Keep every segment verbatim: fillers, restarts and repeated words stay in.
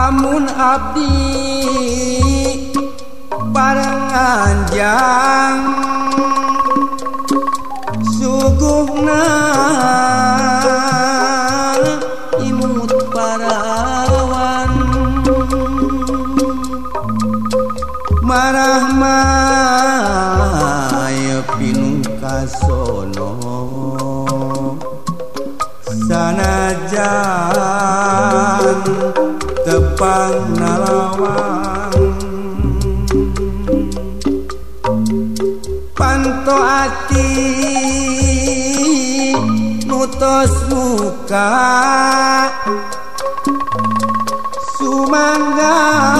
lamun abdi paranganjang suguhna imut parawan marah maya pinuh kasono sanajan tepang nalawang panto ati nutos muka sumangga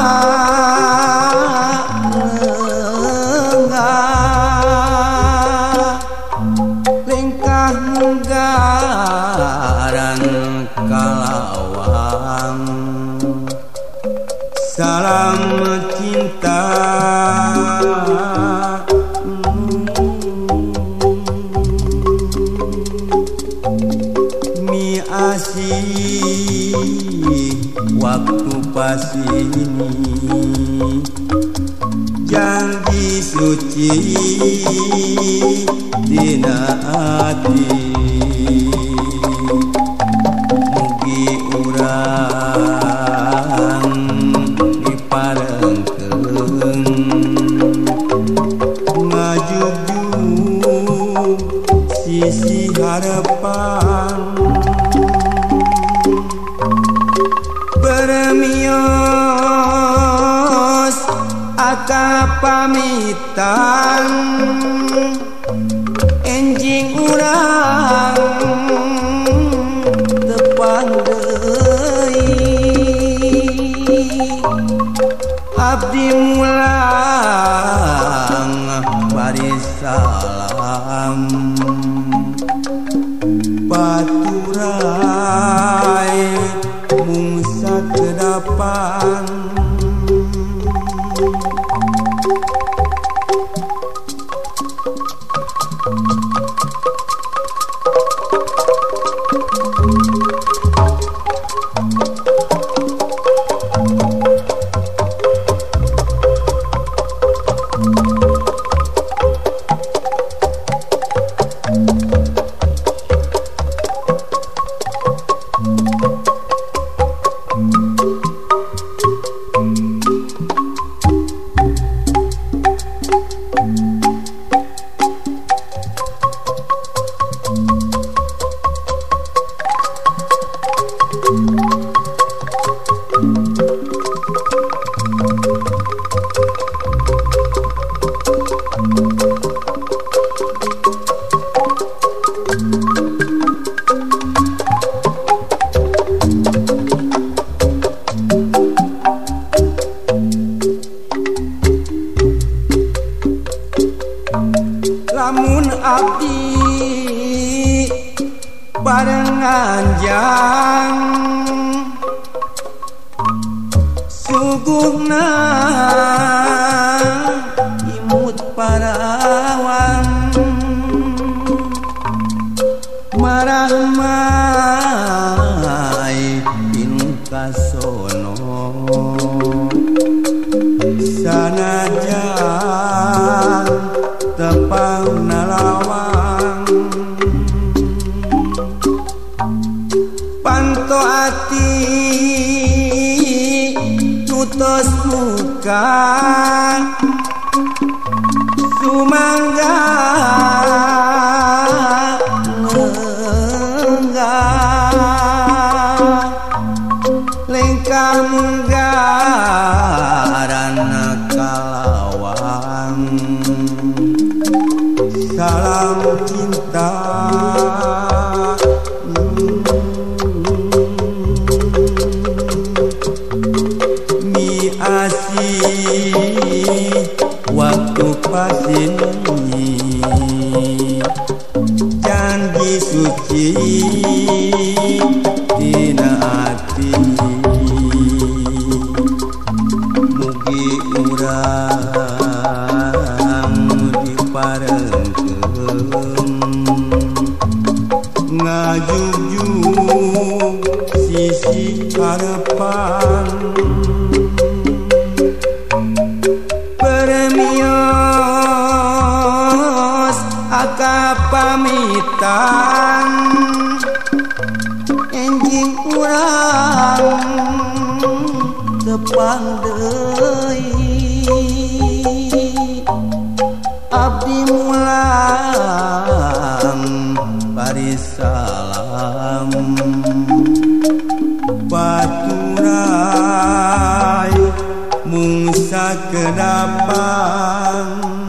lengkah munggaran kalawang salam cinta mi asih waktu pas ini janji suci dina hati mugi urang diparengkeun ngajujug sisi harapan bermios aka pamitan enjing urang tepang deui abdi mulang bari salam baturai mungsa kedapan lamun abdi paranganjang suguhna imut parawan marah mai pinuh kasono sanajan tepang nalawang panto ati nutos muka sumangga lengkah munggaran kalawang salam cinta mi asih waktu pas ini janji suci dina hati mugi urang diparengkeun ngajujug sisi harapan permios aka pamitan enjing urang tepang deui abdi mulang bari salam baturai mung sakedapan